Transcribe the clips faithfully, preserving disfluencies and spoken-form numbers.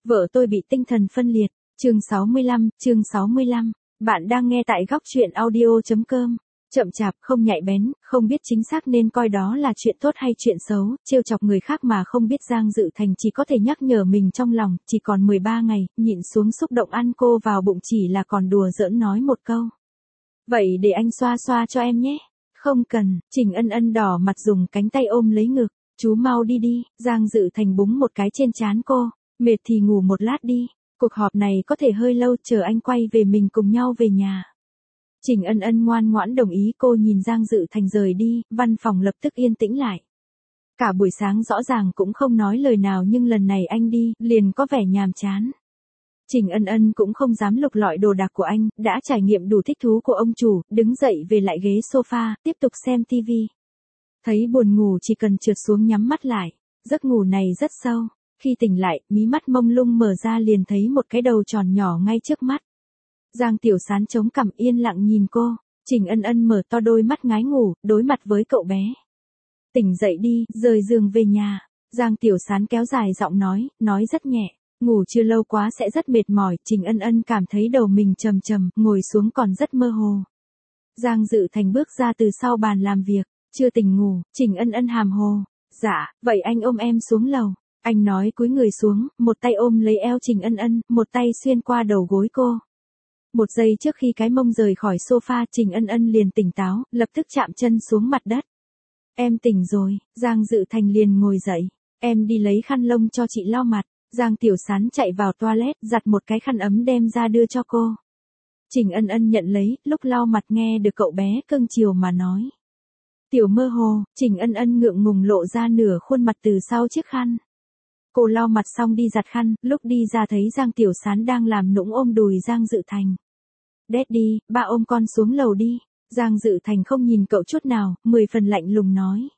Vợ tôi bị tinh thần phân liệt. Chương sáu mươi lăm, chương sáu mươi lăm. Bạn đang nghe tại góc truyện audio chấm com. Chậm chạp, không nhạy bén, không biết chính xác nên coi đó là chuyện tốt hay chuyện xấu, trêu chọc người khác mà không biết Giang Dự Thành chỉ có thể nhắc nhở mình trong lòng, chỉ còn mười ba ngày, nhịn xuống xúc động ăn cô vào bụng chỉ là còn đùa giỡn nói một câu. Vậy để anh xoa xoa cho em nhé. Không cần, Trình Ân Ân đỏ mặt dùng cánh tay ôm lấy ngực, chú mau đi đi, Giang Dự Thành búng một cái trên trán cô, mệt thì ngủ một lát đi, cuộc họp này có thể hơi lâu, chờ anh quay về mình cùng nhau về nhà. Trình Ân Ân ngoan ngoãn đồng ý. Cô nhìn Giang Dự Thành rời đi, văn phòng lập tức yên tĩnh lại. Cả buổi sáng rõ ràng cũng không nói lời nào nhưng lần này anh đi, liền có vẻ nhàm chán. Trình Ân Ân cũng không dám lục lọi đồ đạc của anh, đã trải nghiệm đủ thích thú của ông chủ, đứng dậy về lại ghế sofa, tiếp tục xem tivi. Thấy buồn ngủ chỉ cần trượt xuống nhắm mắt lại, giấc ngủ này rất sâu, khi tỉnh lại, mí mắt mông lung mở ra liền thấy một cái đầu tròn nhỏ ngay trước mắt. Giang Tiểu Sán chống cằm yên lặng nhìn cô, Trình Ân Ân mở to đôi mắt ngái ngủ, đối mặt với cậu bé. Tỉnh dậy đi, rời giường về nhà, Giang Tiểu Sán kéo dài giọng nói, nói rất nhẹ. Ngủ chưa lâu quá sẽ rất mệt mỏi, Trình Ân Ân cảm thấy đầu mình trầm trầm, ngồi xuống còn rất mơ hồ. Giang Dự Thành bước ra từ sau bàn làm việc, chưa tỉnh ngủ, Trình Ân Ân hàm hồ. Dạ, vậy anh ôm em xuống lầu. Anh nói cúi người xuống, một tay ôm lấy eo Trình Ân Ân, một tay xuyên qua đầu gối cô. Một giây trước khi cái mông rời khỏi sofa, Trình Ân Ân liền tỉnh táo, lập tức chạm chân xuống mặt đất. Em tỉnh rồi, Giang Dự Thành liền ngồi dậy. Em đi lấy khăn lông cho chị lau mặt. Giang Tiểu Sán chạy vào toilet, giặt một cái khăn ấm đem ra đưa cho cô. Trình Ân Ân nhận lấy, lúc lau mặt nghe được cậu bé cưng chiều mà nói. Tiểu mơ hồ, Trình Ân Ân ngượng ngùng lộ ra nửa khuôn mặt từ sau chiếc khăn. Cô lau mặt xong đi giặt khăn, lúc đi ra thấy Giang Tiểu Sán đang làm nũng ôm đùi Giang Dự Thành. Daddy, ba ôm con xuống lầu đi. Giang Dự Thành không nhìn cậu chút nào, mười phần lạnh lùng nói.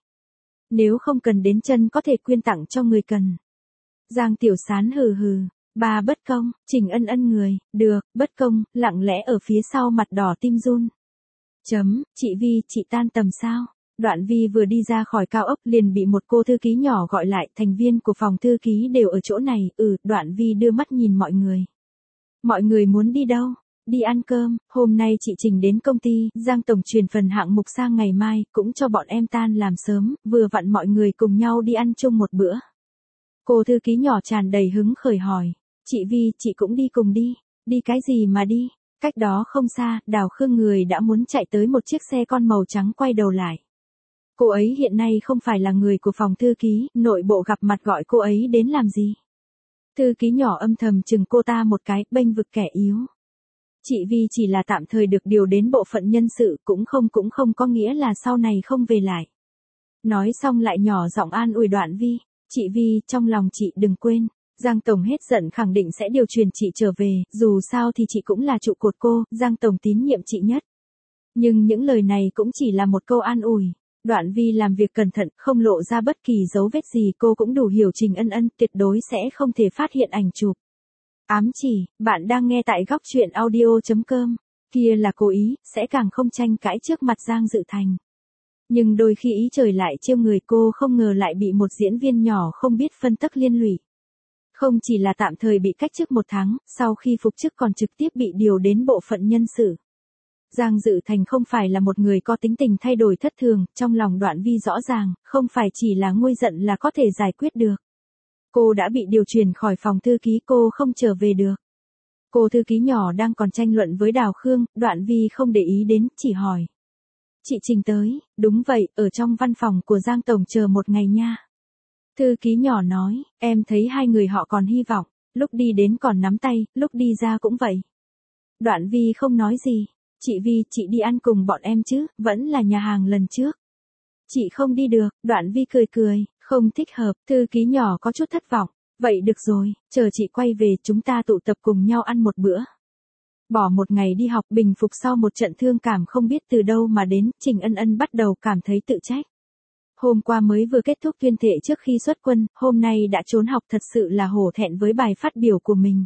Nếu không cần đến chân có thể quyên tặng cho người cần. Giang Tiểu Sán hừ hừ, ba bất công, Trình Ân Ân người, được, bất công, lặng lẽ ở phía sau mặt đỏ tim run. Chấm, chị Vi, chị tan tầm sao? Đoạn Vi vừa đi ra khỏi cao ốc liền bị một cô thư ký nhỏ gọi lại, thành viên của phòng thư ký đều ở chỗ này, ừ, Đoạn Vi đưa mắt nhìn mọi người. Mọi người muốn đi đâu? Đi ăn cơm, hôm nay chị Trình đến công ty, Giang Tổng chuyển phần hạng mục sang ngày mai, cũng cho bọn em tan làm sớm, vừa vặn mọi người cùng nhau đi ăn chung một bữa. Cô thư ký nhỏ tràn đầy hứng khởi hỏi, chị Vi, chị cũng đi cùng đi, đi cái gì mà đi, cách đó không xa, Đào Khương người đã muốn chạy tới một chiếc xe con màu trắng quay đầu lại. Cô ấy hiện nay không phải là người của phòng thư ký, nội bộ gặp mặt gọi cô ấy đến làm gì. Thư ký nhỏ âm thầm chừng cô ta một cái, bênh vực kẻ yếu. Chị Vi chỉ là tạm thời được điều đến bộ phận nhân sự, cũng không cũng không có nghĩa là sau này không về lại. Nói xong lại nhỏ giọng an ủi Đoạn Vi. Chị Vi, trong lòng chị đừng quên, Giang Tổng hết giận khẳng định sẽ điều chuyển chị trở về, dù sao thì chị cũng là trụ cột cô, Giang Tổng tín nhiệm chị nhất. Nhưng những lời này cũng chỉ là một câu an ủi. Đoạn Vi làm việc cẩn thận, không lộ ra bất kỳ dấu vết gì, cô cũng đủ hiểu Trình Ân Ân tuyệt đối sẽ không thể phát hiện ảnh chụp. Ám chỉ, bạn đang nghe tại góc truyện audio chấm com, kia là cố ý, sẽ càng không tranh cãi trước mặt Giang Dự Thành. Nhưng đôi khi ý trời lại trêu người, cô không ngờ lại bị một diễn viên nhỏ không biết phân tắc liên lụy. Không chỉ là tạm thời bị cách chức một tháng, sau khi phục chức còn trực tiếp bị điều đến bộ phận nhân sự. Giang Dự Thành không phải là một người có tính tình thay đổi thất thường, trong lòng Đoạn Vi rõ ràng, không phải chỉ là nguôi giận là có thể giải quyết được. Cô đã bị điều chuyển khỏi phòng thư ký, cô không trở về được. Cô thư ký nhỏ đang còn tranh luận với Đào Khương, Đoạn Vi không để ý đến, chỉ hỏi. Chị Trình tới, đúng vậy, ở trong văn phòng của Giang Tổng chờ một ngày nha. Thư ký nhỏ nói, em thấy hai người họ còn hy vọng, lúc đi đến còn nắm tay, lúc đi ra cũng vậy. Đoạn Vi không nói gì, chị Vi, chị đi ăn cùng bọn em chứ, vẫn là nhà hàng lần trước. Chị không đi được, Đoạn Vi cười cười, không thích hợp, thư ký nhỏ có chút thất vọng, vậy được rồi, chờ chị quay về chúng ta tụ tập cùng nhau ăn một bữa. Bỏ một ngày đi học bình phục sau một trận thương cảm không biết từ đâu mà đến, Trình Ân Ân bắt đầu cảm thấy tự trách. Hôm qua mới vừa kết thúc tuyên thệ trước khi xuất quân, hôm nay đã trốn học, thật sự là hổ thẹn với bài phát biểu của mình.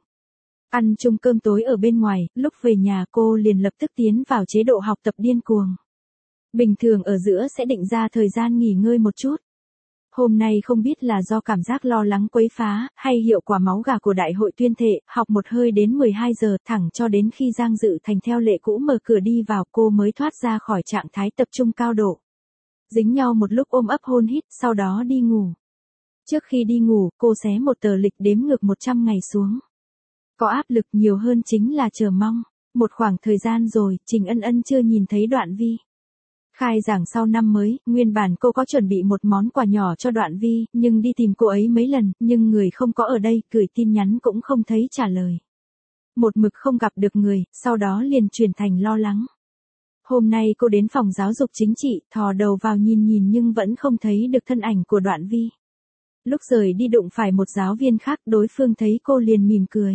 Ăn chung cơm tối ở bên ngoài, lúc về nhà cô liền lập tức tiến vào chế độ học tập điên cuồng. Bình thường ở giữa sẽ định ra thời gian nghỉ ngơi một chút. Hôm nay không biết là do cảm giác lo lắng quấy phá, hay hiệu quả máu gà của đại hội tuyên thệ, học một hơi đến mười hai giờ, thẳng cho đến khi Giang Dự Thành theo lệ cũ mở cửa đi vào, cô mới thoát ra khỏi trạng thái tập trung cao độ. Dính nhau một lúc ôm ấp hôn hít, sau đó đi ngủ. Trước khi đi ngủ, cô xé một tờ lịch đếm ngược một trăm ngày xuống. Có áp lực nhiều hơn chính là chờ mong. Một khoảng thời gian rồi, Trình Ân Ân chưa nhìn thấy Đoạn Vi. Khai giảng sau năm mới, nguyên bản cô có chuẩn bị một món quà nhỏ cho Đoạn Vi, nhưng đi tìm cô ấy mấy lần, nhưng người không có ở đây, gửi tin nhắn cũng không thấy trả lời. Một mực không gặp được người, sau đó liền chuyển thành lo lắng. Hôm nay cô đến phòng giáo dục chính trị, thò đầu vào nhìn nhìn nhưng vẫn không thấy được thân ảnh của Đoạn Vi. Lúc rời đi đụng phải một giáo viên khác, đối phương thấy cô liền mỉm cười.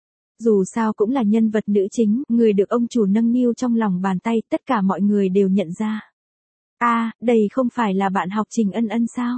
Dù sao cũng là nhân vật nữ chính, người được ông chủ nâng niu trong lòng bàn tay, tất cả mọi người đều nhận ra. A, à, đây không phải là bạn học Trình Ân Ân sao?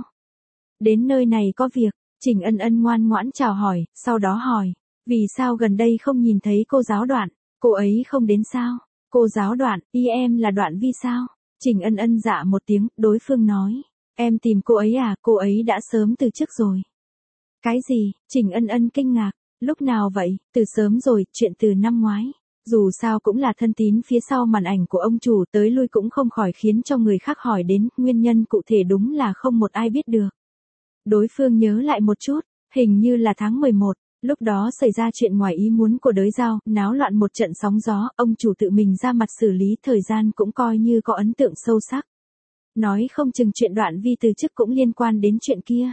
Đến nơi này có việc, Trình Ân Ân ngoan ngoãn chào hỏi, sau đó hỏi, vì sao gần đây không nhìn thấy cô giáo Đoạn, cô ấy không đến sao? Cô giáo Đoạn, y em là Đoạn Vi sao? Trình Ân Ân dạ một tiếng, đối phương nói, em tìm cô ấy à, cô ấy đã sớm từ chức rồi. Cái gì? Trình Ân Ân kinh ngạc. Lúc nào vậy? Từ sớm rồi, chuyện từ năm ngoái. Dù sao cũng là thân tín phía sau màn ảnh của ông chủ, tới lui cũng không khỏi khiến cho người khác hỏi đến, nguyên nhân cụ thể đúng là không một ai biết được. Đối phương nhớ lại một chút, hình như là tháng mười một, lúc đó xảy ra chuyện ngoài ý muốn của đới giao, náo loạn một trận sóng gió, ông chủ tự mình ra mặt xử lý, thời gian cũng coi như có ấn tượng sâu sắc. Nói không chừng chuyện Đoạn Vi từ chức cũng liên quan đến chuyện kia.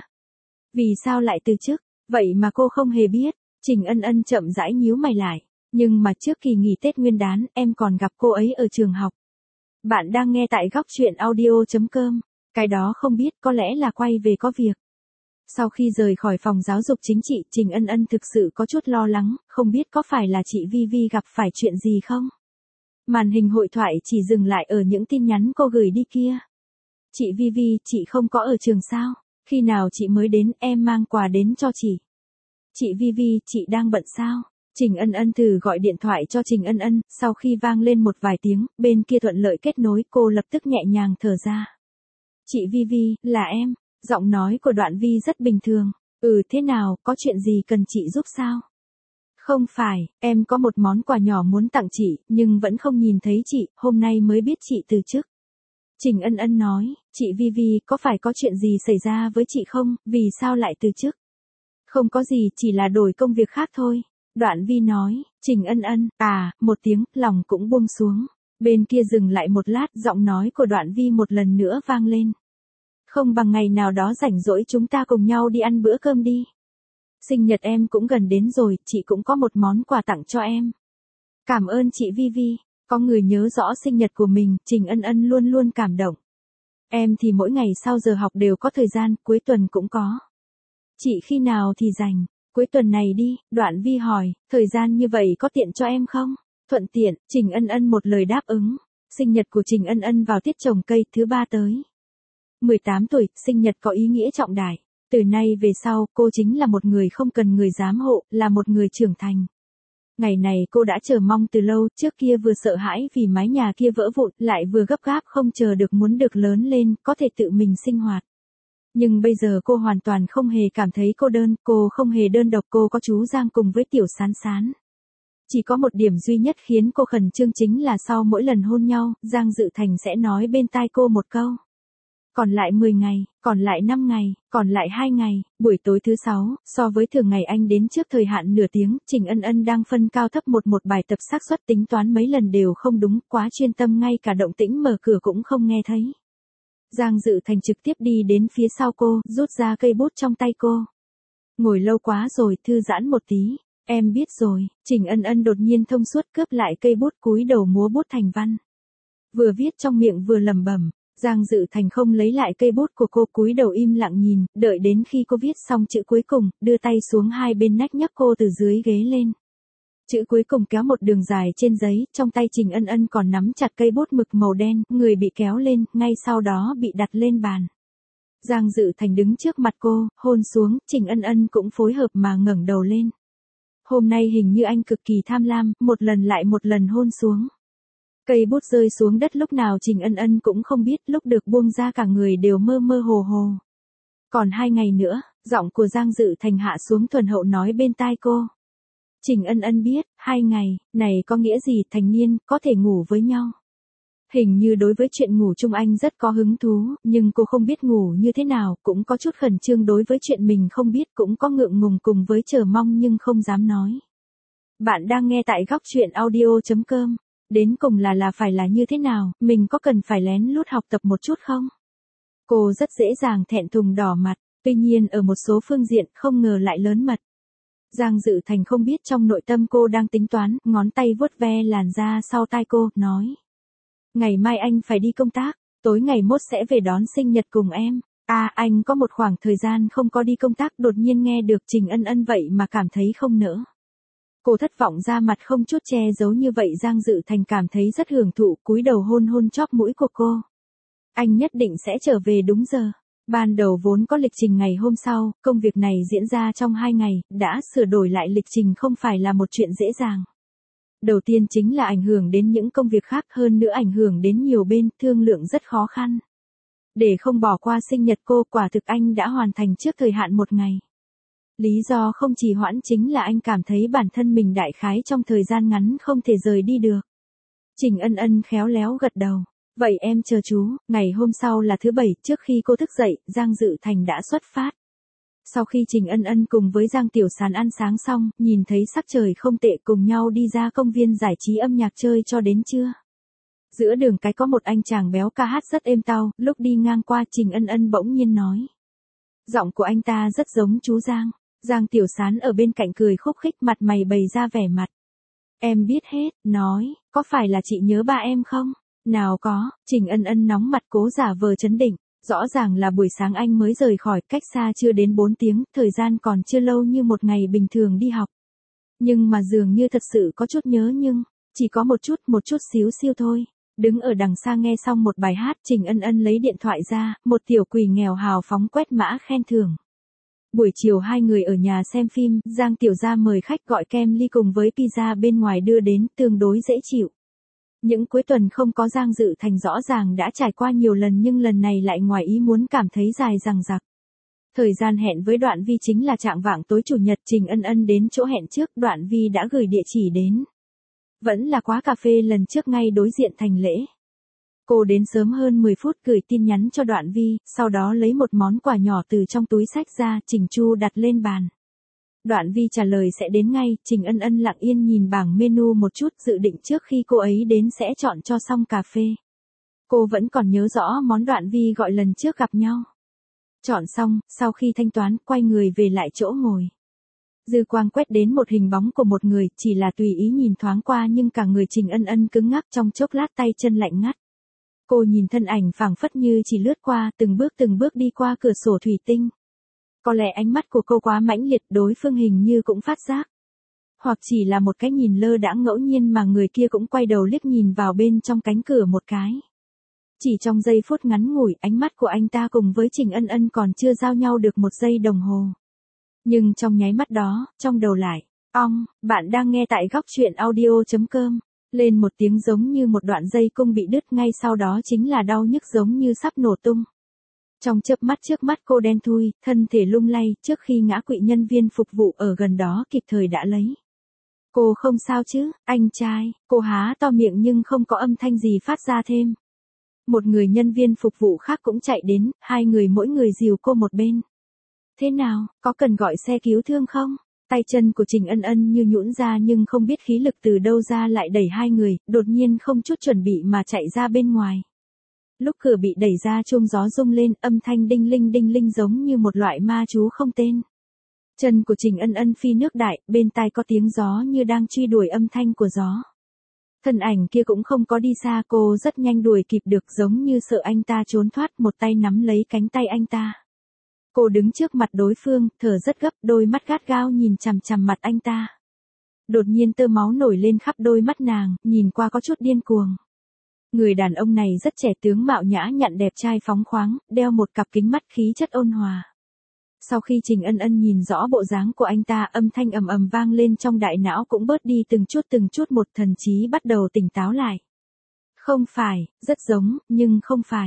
Vì sao lại từ chức? Vậy mà cô không hề biết. Trình Ân Ân chậm rãi nhíu mày lại, nhưng mà trước kỳ nghỉ Tết Nguyên đán, em còn gặp cô ấy ở trường học. Bạn đang nghe tại góc truyện audio chấm com, cái đó không biết, có lẽ là quay về có việc. Sau khi rời khỏi phòng giáo dục chính trị, Trình Ân Ân thực sự có chút lo lắng, không biết có phải là chị Vi Vi gặp phải chuyện gì không? Màn hình hội thoại chỉ dừng lại ở những tin nhắn cô gửi đi kia. Chị Vi Vi, chị không có ở trường sao? Khi nào chị mới đến, em mang quà đến cho chị. Chị Vi Vi, chị đang bận sao? Trình Ân Ân thử gọi điện thoại cho Trình Ân Ân, sau khi vang lên một vài tiếng, bên kia thuận lợi kết nối, cô lập tức nhẹ nhàng thở ra. Chị Vi Vi, là em. Giọng nói của Đoạn Vi rất bình thường. Ừ, thế nào, có chuyện gì cần chị giúp sao? Không phải, em có một món quà nhỏ muốn tặng chị, nhưng vẫn không nhìn thấy chị, hôm nay mới biết chị từ chức. Trình Ân Ân nói, chị Vi Vi, có phải có chuyện gì xảy ra với chị không, vì sao lại từ chức? Không có gì, chỉ là đổi công việc khác thôi. Đoạn Vi nói, Trình Ân Ân, à, một tiếng, lòng cũng buông xuống. Bên kia dừng lại một lát, giọng nói của Đoạn Vi một lần nữa vang lên. Không bằng ngày nào đó rảnh rỗi chúng ta cùng nhau đi ăn bữa cơm đi. Sinh nhật em cũng gần đến rồi, chị cũng có một món quà tặng cho em. Cảm ơn chị Vi Vi, có người nhớ rõ sinh nhật của mình, Trình Ân Ân luôn luôn cảm động. Em thì mỗi ngày sau giờ học đều có thời gian, cuối tuần cũng có. Chị khi nào thì rảnh, cuối tuần này đi, Đoạn Vi hỏi, thời gian như vậy có tiện cho em không? Thuận tiện, Trình Ân Ân một lời đáp ứng. Sinh nhật của Trình Ân Ân vào tiết trồng cây thứ ba tới. mười tám tuổi, sinh nhật có ý nghĩa trọng đại. Từ nay về sau, cô chính là một người không cần người giám hộ, là một người trưởng thành. Ngày này cô đã chờ mong từ lâu, trước kia vừa sợ hãi vì mái nhà kia vỡ vụn, lại vừa gấp gáp không chờ được muốn được lớn lên, có thể tự mình sinh hoạt. Nhưng bây giờ cô hoàn toàn không hề cảm thấy cô đơn, cô không hề đơn độc, cô có chú Giang cùng với Tiểu Sán Sán. Chỉ có một điểm duy nhất khiến cô khẩn trương chính là sau mỗi lần hôn nhau, Giang Dự Thành sẽ nói bên tai cô một câu. Còn lại mười ngày, còn lại năm ngày, còn lại hai ngày, buổi tối thứ sáu, so với thường ngày anh đến trước thời hạn nửa tiếng, Trình Ân Ân đang phân cao thấp một một bài tập xác suất tính toán mấy lần đều không đúng, quá chuyên tâm ngay cả động tĩnh mở cửa cũng không nghe thấy. Giang Dự Thành trực tiếp đi đến phía sau cô, rút ra cây bút trong tay cô. Ngồi lâu quá rồi, thư giãn một tí. Em biết rồi, Trình Ân Ân đột nhiên thông suốt cướp lại cây bút cúi đầu múa bút thành văn. Vừa viết trong miệng vừa lẩm bẩm. Giang Dự Thành không lấy lại cây bút của cô, cúi đầu im lặng nhìn, đợi đến khi cô viết xong chữ cuối cùng, đưa tay xuống hai bên nách nhấc cô từ dưới ghế lên. Chữ cuối cùng kéo một đường dài trên giấy, trong tay Trình Ân Ân còn nắm chặt cây bút mực màu đen, người bị kéo lên, ngay sau đó bị đặt lên bàn. Giang Dự Thành đứng trước mặt cô, hôn xuống, Trình Ân Ân cũng phối hợp mà ngẩng đầu lên. Hôm nay hình như anh cực kỳ tham lam, một lần lại một lần hôn xuống. Cây bút rơi xuống đất lúc nào Trình Ân Ân cũng không biết, lúc được buông ra cả người đều mơ mơ hồ hồ. Còn hai ngày nữa, giọng của Giang Dự Thành hạ xuống thuần hậu nói bên tai cô. Trình Ân Ân biết, hai ngày, này có nghĩa gì, thành niên, có thể ngủ với nhau. Hình như đối với chuyện ngủ chung anh rất có hứng thú, nhưng cô không biết ngủ như thế nào, cũng có chút khẩn trương đối với chuyện mình không biết, cũng có ngượng ngùng cùng với chờ mong nhưng không dám nói. Bạn đang nghe tại góc chuyện audio chấm com. Đến cùng là là phải là như thế nào, mình có cần phải lén lút học tập một chút không? Cô rất dễ dàng thẹn thùng đỏ mặt, tuy nhiên ở một số phương diện không ngờ lại lớn mật. Giang Dự Thành không biết trong nội tâm cô đang tính toán, ngón tay vuốt ve làn da sau tai cô, nói. Ngày mai anh phải đi công tác, tối ngày mốt sẽ về đón sinh nhật cùng em. À, anh có một khoảng thời gian không có đi công tác, đột nhiên nghe được Trình Ân Ân vậy mà cảm thấy không nỡ. Cô thất vọng ra mặt không chút che giấu như vậy. Giang Dự Thành cảm thấy rất hưởng thụ, cúi đầu hôn hôn chóp mũi của cô. Anh nhất định sẽ trở về đúng giờ. Ban đầu vốn có lịch trình ngày hôm sau, công việc này diễn ra trong hai ngày, đã sửa đổi lại lịch trình không phải là một chuyện dễ dàng. Đầu tiên chính là ảnh hưởng đến những công việc khác, hơn nữa ảnh hưởng đến nhiều bên, thương lượng rất khó khăn. Để không bỏ qua sinh nhật cô, quả thực anh đã hoàn thành trước thời hạn một ngày. Lý do không trì hoãn chính là anh cảm thấy bản thân mình đại khái trong thời gian ngắn không thể rời đi được. Trình Ân Ân khéo léo gật đầu. Vậy em chờ chú, ngày hôm sau là thứ bảy, trước khi cô thức dậy, Giang Dự Thành đã xuất phát. Sau khi Trình Ân Ân cùng với Giang Tiểu Sán ăn sáng xong, nhìn thấy sắc trời không tệ, cùng nhau đi ra công viên giải trí âm nhạc chơi cho đến trưa. Giữa đường cái có một anh chàng béo ca hát rất êm tai, lúc đi ngang qua Trình Ân Ân bỗng nhiên nói. Giọng của anh ta rất giống chú Giang. Giang Tiểu Sán ở bên cạnh cười khúc khích, mặt mày bày ra vẻ mặt. Em biết hết, nói, có phải là chị nhớ ba em không? Nào có, Trình Ân Ân nóng mặt cố giả vờ trấn định. Rõ ràng là buổi sáng anh mới rời khỏi, cách xa chưa đến bốn tiếng, thời gian còn chưa lâu như một ngày bình thường đi học. Nhưng mà dường như thật sự có chút nhớ, nhưng chỉ có một chút, một chút xíu siêu thôi. Đứng ở đằng xa nghe xong một bài hát, Trình Ân Ân lấy điện thoại ra, một tiểu quỷ nghèo hào phóng quét mã khen thưởng. Buổi chiều hai người ở nhà xem phim, Giang Tiểu Gia mời khách gọi kem ly cùng với pizza bên ngoài đưa đến, tương đối dễ chịu. Những cuối tuần không có Giang Dự Thành rõ ràng đã trải qua nhiều lần, nhưng lần này lại ngoài ý muốn cảm thấy dài dằng dặc. Thời gian hẹn với Đoạn Vi chính là chạng vạng tối chủ nhật. Trình Ân Ân đến chỗ hẹn trước, Đoạn Vi đã gửi địa chỉ đến. Vẫn là quán cà phê lần trước ngay đối diện thành lễ. Cô đến sớm hơn mười phút, gửi tin nhắn cho Đoạn Vi, sau đó lấy một món quà nhỏ từ trong túi xách ra, chỉnh chu đặt lên bàn. Đoạn Vi trả lời sẽ đến ngay. Trình Ân Ân lặng yên nhìn bảng menu một chút, dự định trước khi cô ấy đến sẽ chọn cho xong cà phê. Cô vẫn còn nhớ rõ món Đoạn Vi gọi lần trước gặp nhau. Chọn xong, sau khi thanh toán, quay người về lại chỗ ngồi. Dư quang quét đến một hình bóng của một người, chỉ là tùy ý nhìn thoáng qua nhưng cả người Trình Ân Ân cứng ngắc, trong chốc lát tay chân lạnh ngắt. Cô nhìn thân ảnh phảng phất như chỉ lướt qua, từng bước từng bước đi qua cửa sổ thủy tinh. Có lẽ ánh mắt của cô quá mãnh liệt, đối phương hình như cũng phát giác. Hoặc chỉ là một cái nhìn lơ đãng ngẫu nhiên mà người kia cũng quay đầu liếc nhìn vào bên trong cánh cửa một cái. Chỉ trong giây phút ngắn ngủi, ánh mắt của anh ta cùng với Trình Ân Ân còn chưa giao nhau được một giây đồng hồ. Nhưng trong nháy mắt đó, trong đầu lại, ong, bạn đang nghe tại góc chuyện audio chấm com. Lên một tiếng giống như một đoạn dây cung bị đứt, ngay sau đó chính là đau nhức giống như sắp nổ tung. Trong chớp mắt trước mắt cô đen thui, thân thể lung lay, trước khi ngã quỵ nhân viên phục vụ ở gần đó kịp thời đã lấy. Cô không sao chứ, anh trai, cô há to miệng nhưng không có âm thanh gì phát ra thêm. Một người nhân viên phục vụ khác cũng chạy đến, hai người mỗi người dìu cô một bên. Thế nào, có cần gọi xe cứu thương không? Tay chân của Trình Ân Ân như nhũn ra nhưng không biết khí lực từ đâu ra lại đẩy hai người, đột nhiên không chút chuẩn bị mà chạy ra bên ngoài. Lúc cửa bị đẩy ra chuông gió rung lên, âm thanh đinh linh đinh linh giống như một loại ma chú không tên. Chân của Trình Ân Ân phi nước đại, bên tai có tiếng gió như đang truy đuổi âm thanh của gió. Thân ảnh kia cũng không có đi xa, cô rất nhanh đuổi kịp được, giống như sợ anh ta trốn thoát, một tay nắm lấy cánh tay anh ta. Cô đứng trước mặt đối phương, thở rất gấp, đôi mắt gắt gao nhìn chằm chằm mặt anh ta. Đột nhiên tơ máu nổi lên khắp đôi mắt nàng, nhìn qua có chút điên cuồng. Người đàn ông này rất trẻ, tướng mạo nhã nhặn, đẹp trai phóng khoáng, đeo một cặp kính mắt khí chất ôn hòa. Sau khi Trình Ân Ân nhìn rõ bộ dáng của anh ta, âm thanh ầm ầm vang lên trong đại não cũng bớt đi từng chút từng chút một, thần trí bắt đầu tỉnh táo lại. Không phải, rất giống, nhưng không phải.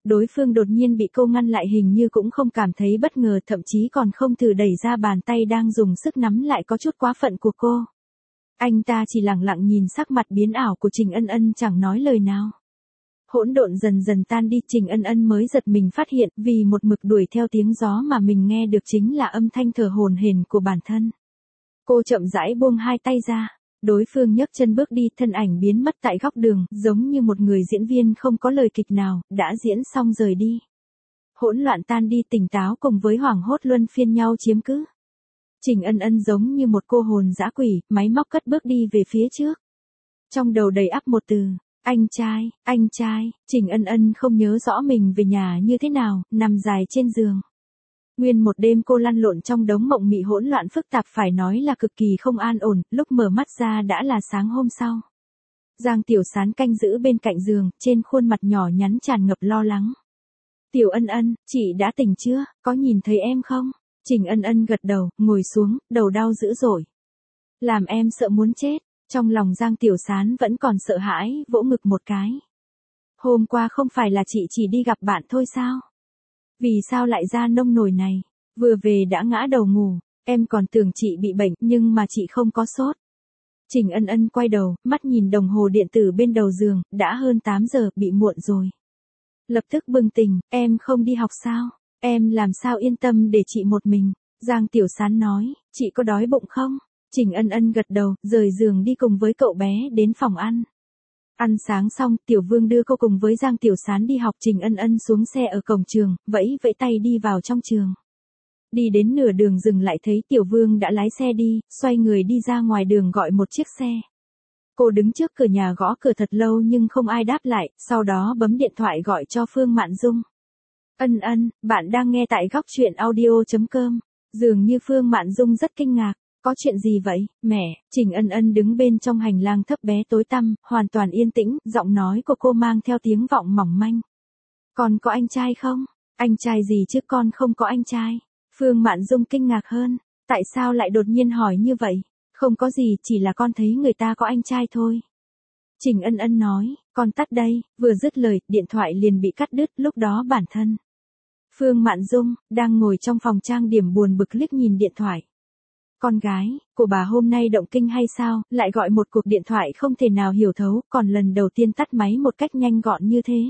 đối phương đột nhiên bị cô ngăn lại hình như cũng không cảm thấy bất ngờ, thậm chí còn không thử đẩy ra bàn tay đang dùng sức nắm lại có chút quá phận của cô. Anh ta chỉ lặng lặng nhìn sắc mặt biến ảo của Trình Ân Ân chẳng nói lời nào. Hỗn độn dần dần tan đi, Trình Ân Ân mới giật mình phát hiện vì một mực đuổi theo tiếng gió mà mình nghe được chính là âm thanh thở hổn hển của bản thân. Cô chậm rãi buông hai tay ra, đối phương nhấc chân bước đi, thân ảnh biến mất tại góc đường, giống như một người diễn viên không có lời kịch nào, đã diễn xong rời đi. Hỗn loạn tan đi, tỉnh táo cùng với hoảng hốt luân phiên nhau chiếm cứ. Trình Ân Ân giống như một cô hồn dã quỷ, máy móc cất bước đi về phía trước. Trong đầu đầy ắp một từ, anh trai, anh trai, Trình Ân Ân không nhớ rõ mình về nhà như thế nào, nằm dài trên giường. Nguyên một đêm cô lăn lộn trong đống mộng mị hỗn loạn phức tạp, phải nói là cực kỳ không an ổn, lúc mở mắt ra đã là sáng hôm sau. Giang Tiểu Sán canh giữ bên cạnh giường, trên khuôn mặt nhỏ nhắn tràn ngập lo lắng. Tiểu Ân Ân, chị đã tỉnh chưa, có nhìn thấy em không? Trình Ân Ân gật đầu, ngồi xuống, đầu đau dữ dội. Làm em sợ muốn chết, trong lòng Giang Tiểu Sán vẫn còn sợ hãi, vỗ ngực một cái. Hôm qua không phải là chị chỉ đi gặp bạn thôi sao? Vì sao lại ra nông nổi này? Vừa về đã ngã đầu ngủ, em còn tưởng chị bị bệnh nhưng mà chị không có sốt. Trình Ân Ân quay đầu, mắt nhìn đồng hồ điện tử bên đầu giường, đã hơn tám giờ, bị muộn rồi. Lập tức bừng tỉnh, em không đi học sao? Em làm sao yên tâm để chị một mình? Giang Tiểu Sán nói, chị có đói bụng không? Trình Ân Ân gật đầu, rời giường đi cùng với cậu bé đến phòng ăn. Ăn sáng xong, Tiểu Vương đưa cô cùng với Giang Tiểu Sán đi học. Trình Ân Ân xuống xe ở cổng trường, vẫy vẫy tay đi vào trong trường. Đi đến nửa đường dừng lại thấy Tiểu Vương đã lái xe đi, xoay người đi ra ngoài đường gọi một chiếc xe. Cô đứng trước cửa nhà gõ cửa thật lâu nhưng không ai đáp lại, sau đó bấm điện thoại gọi cho Phương Mạn Dung. Ân Ân, bạn đang nghe tại góc truyện audio chấm com. Dường như Phương Mạn Dung rất kinh ngạc. Có chuyện gì vậy, mẹ? Trình Ân Ân đứng bên trong hành lang thấp bé tối tăm, hoàn toàn yên tĩnh, giọng nói của cô mang theo tiếng vọng mỏng manh. Con có anh trai không? Anh trai gì chứ, con không có anh trai. Phương Mạn Dung kinh ngạc hơn, tại sao lại đột nhiên hỏi như vậy? Không có gì, chỉ là con thấy người ta có anh trai thôi. Trình Ân Ân nói, con tắt đây, vừa dứt lời, điện thoại liền bị cắt đứt, lúc đó bản thân. Phương Mạn Dung, đang ngồi trong phòng trang điểm buồn bực liếc nhìn điện thoại. Con gái, của bà hôm nay động kinh hay sao, lại gọi một cuộc điện thoại không thể nào hiểu thấu, còn lần đầu tiên tắt máy một cách nhanh gọn như thế.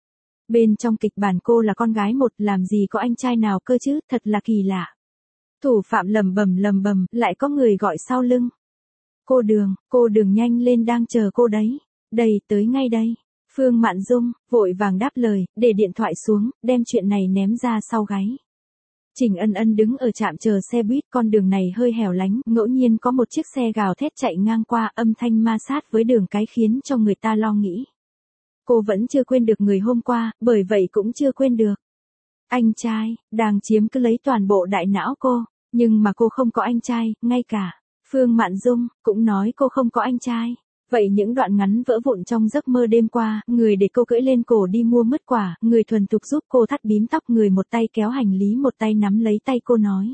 Bên trong kịch bản cô là con gái một, làm gì có anh trai nào cơ chứ, thật là kỳ lạ. Thủ phạm lầm bầm lầm bầm, lại có người gọi sau lưng. Cô Đường, cô Đường nhanh lên, đang chờ cô đấy. Đây, tới ngay đây. Phương Mạn Dung, vội vàng đáp lời, để điện thoại xuống, đem chuyện này ném ra sau gáy. Trình Ân Ân đứng ở trạm chờ xe buýt, con đường này hơi hẻo lánh, ngẫu nhiên có một chiếc xe gào thét chạy ngang qua, âm thanh ma sát với đường cái khiến cho người ta lo nghĩ. Cô vẫn chưa quên được người hôm qua, bởi vậy cũng chưa quên được. Anh trai, đang chiếm cứ lấy toàn bộ đại não cô, nhưng mà cô không có anh trai, ngay cả Phương Mạn Dung cũng nói cô không có anh trai. Vậy những đoạn ngắn vỡ vụn trong giấc mơ đêm qua, người để cô cưỡi lên cổ đi mua mứt quả, người thuần thục giúp cô thắt bím tóc, người một tay kéo hành lý một tay nắm lấy tay cô nói.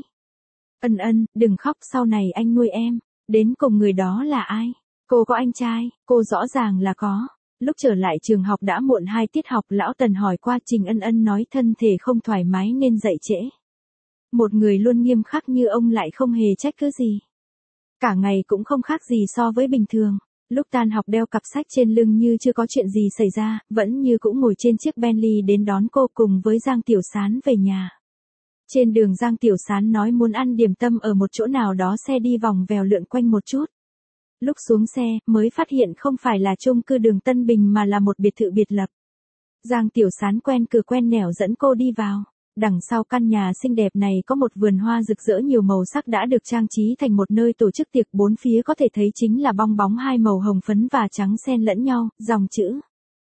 Ân Ân, đừng khóc, sau này anh nuôi em. Đến cùng người đó là ai? Cô có anh trai, cô rõ ràng là có. Lúc trở lại trường học đã muộn hai tiết học, lão Tần hỏi qua, Trình Ân Ân nói thân thể không thoải mái nên dậy trễ. Một người luôn nghiêm khắc như ông lại không hề trách cứ gì. Cả ngày cũng không khác gì so với bình thường. Lúc tan học đeo cặp sách trên lưng như chưa có chuyện gì xảy ra, vẫn như cũng ngồi trên chiếc Bentley đến đón cô cùng với Giang Tiểu Sán về nhà. Trên đường Giang Tiểu Sán nói muốn ăn điểm tâm ở một chỗ nào đó, xe đi vòng vèo lượn quanh một chút. Lúc xuống xe, mới phát hiện không phải là chung cư đường Tân Bình mà là một biệt thự biệt lập. Giang Tiểu Sán quen cửa quen nẻo dẫn cô đi vào. Đằng sau căn nhà xinh đẹp này có một vườn hoa rực rỡ nhiều màu sắc đã được trang trí thành một nơi tổ chức tiệc, bốn phía có thể thấy chính là bong bóng hai màu hồng phấn và trắng xen lẫn nhau, dòng chữ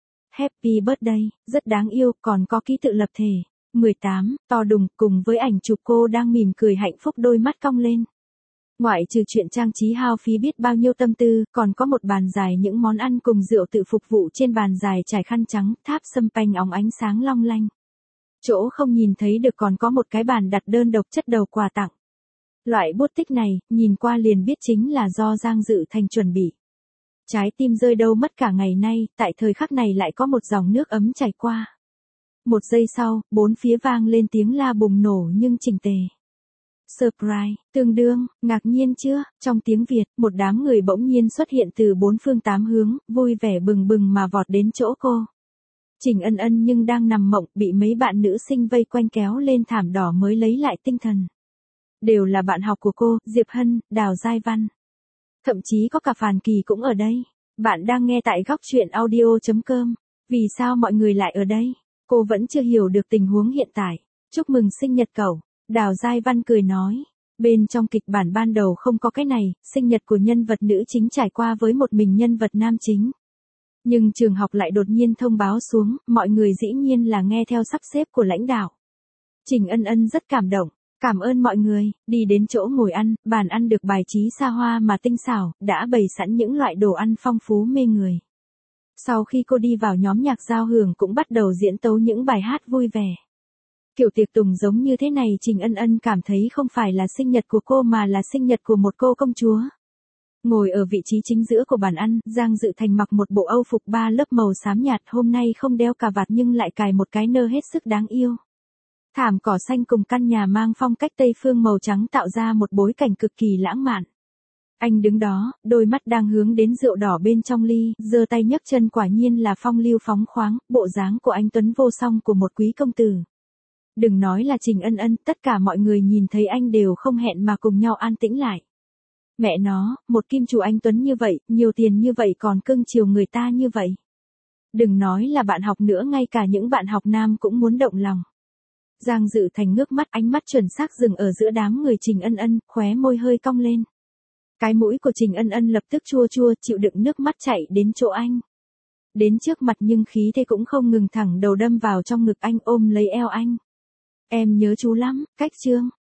Happy Birthday, rất đáng yêu, còn có ký tự lập thể, mười tám, to đùng, cùng với ảnh chụp cô đang mỉm cười hạnh phúc đôi mắt cong lên. Ngoại trừ chuyện trang trí hao phí biết bao nhiêu tâm tư, còn có một bàn dài những món ăn cùng rượu tự phục vụ, trên bàn dài trải khăn trắng, tháp sâm panh óng ánh sáng long lanh. Chỗ không nhìn thấy được còn có một cái bàn đặt đơn độc chất đầu quà tặng. Loại bút tích này, nhìn qua liền biết chính là do Giang Dự Thành chuẩn bị. Trái tim rơi đâu mất cả ngày nay, tại thời khắc này lại có một dòng nước ấm chảy qua. Một giây sau, bốn phía vang lên tiếng la bùng nổ nhưng chỉnh tề. Surprise, tương đương, ngạc nhiên chưa, trong tiếng Việt, một đám người bỗng nhiên xuất hiện từ bốn phương tám hướng, vui vẻ bừng bừng mà vọt đến chỗ cô. Trình Ân Ân nhưng đang nằm mộng, bị mấy bạn nữ sinh vây quanh kéo lên thảm đỏ mới lấy lại tinh thần. Đều là bạn học của cô, Diệp Hân, Đào Giai Văn. Thậm chí có cả Phàn Kỳ cũng ở đây. Bạn đang nghe tại góc truyện audio chấm com. Vì sao mọi người lại ở đây? Cô vẫn chưa hiểu được tình huống hiện tại. Chúc mừng sinh nhật cậu. Đào Giai Văn cười nói. Bên trong kịch bản ban đầu không có cái này, sinh nhật của nhân vật nữ chính trải qua với một mình nhân vật nam chính. Nhưng trường học lại đột nhiên thông báo xuống, mọi người dĩ nhiên là nghe theo sắp xếp của lãnh đạo. Trình Ân Ân rất cảm động. Cảm ơn mọi người, đi đến chỗ ngồi ăn, bàn ăn được bài trí xa hoa mà tinh xảo, đã bày sẵn những loại đồ ăn phong phú mê người. Sau khi cô đi vào nhóm nhạc giao hưởng cũng bắt đầu diễn tấu những bài hát vui vẻ. Kiểu tiệc tùng giống như thế này Trình Ân Ân cảm thấy không phải là sinh nhật của cô mà là sinh nhật của một cô công chúa. Ngồi ở vị trí chính giữa của bàn ăn, Giang Dự Thành mặc một bộ âu phục ba lớp màu xám nhạt, hôm nay không đeo cà vạt nhưng lại cài một cái nơ hết sức đáng yêu. Thảm cỏ xanh cùng căn nhà mang phong cách Tây phương màu trắng tạo ra một bối cảnh cực kỳ lãng mạn. Anh đứng đó, đôi mắt đang hướng đến rượu đỏ bên trong ly, giơ tay nhấc chân quả nhiên là phong lưu phóng khoáng, bộ dáng của anh tuấn vô song của một quý công tử. Đừng nói là Trình Ân Ân, tất cả mọi người nhìn thấy anh đều không hẹn mà cùng nhau an tĩnh lại. Mẹ nó, một kim chủ anh tuấn như vậy, nhiều tiền như vậy còn cưng chiều người ta như vậy. Đừng nói là bạn học nữa, ngay cả những bạn học nam cũng muốn động lòng. Giang Dự Thành ngước mắt, ánh mắt chuẩn xác dừng ở giữa đám người Trình Ân Ân, khóe môi hơi cong lên. Cái mũi của Trình Ân Ân lập tức chua chua, chịu đựng nước mắt chạy đến chỗ anh. Đến trước mặt nhưng khí thế cũng không ngừng, thẳng đầu đâm vào trong ngực anh, ôm lấy eo anh. Em nhớ chú lắm, cách chương.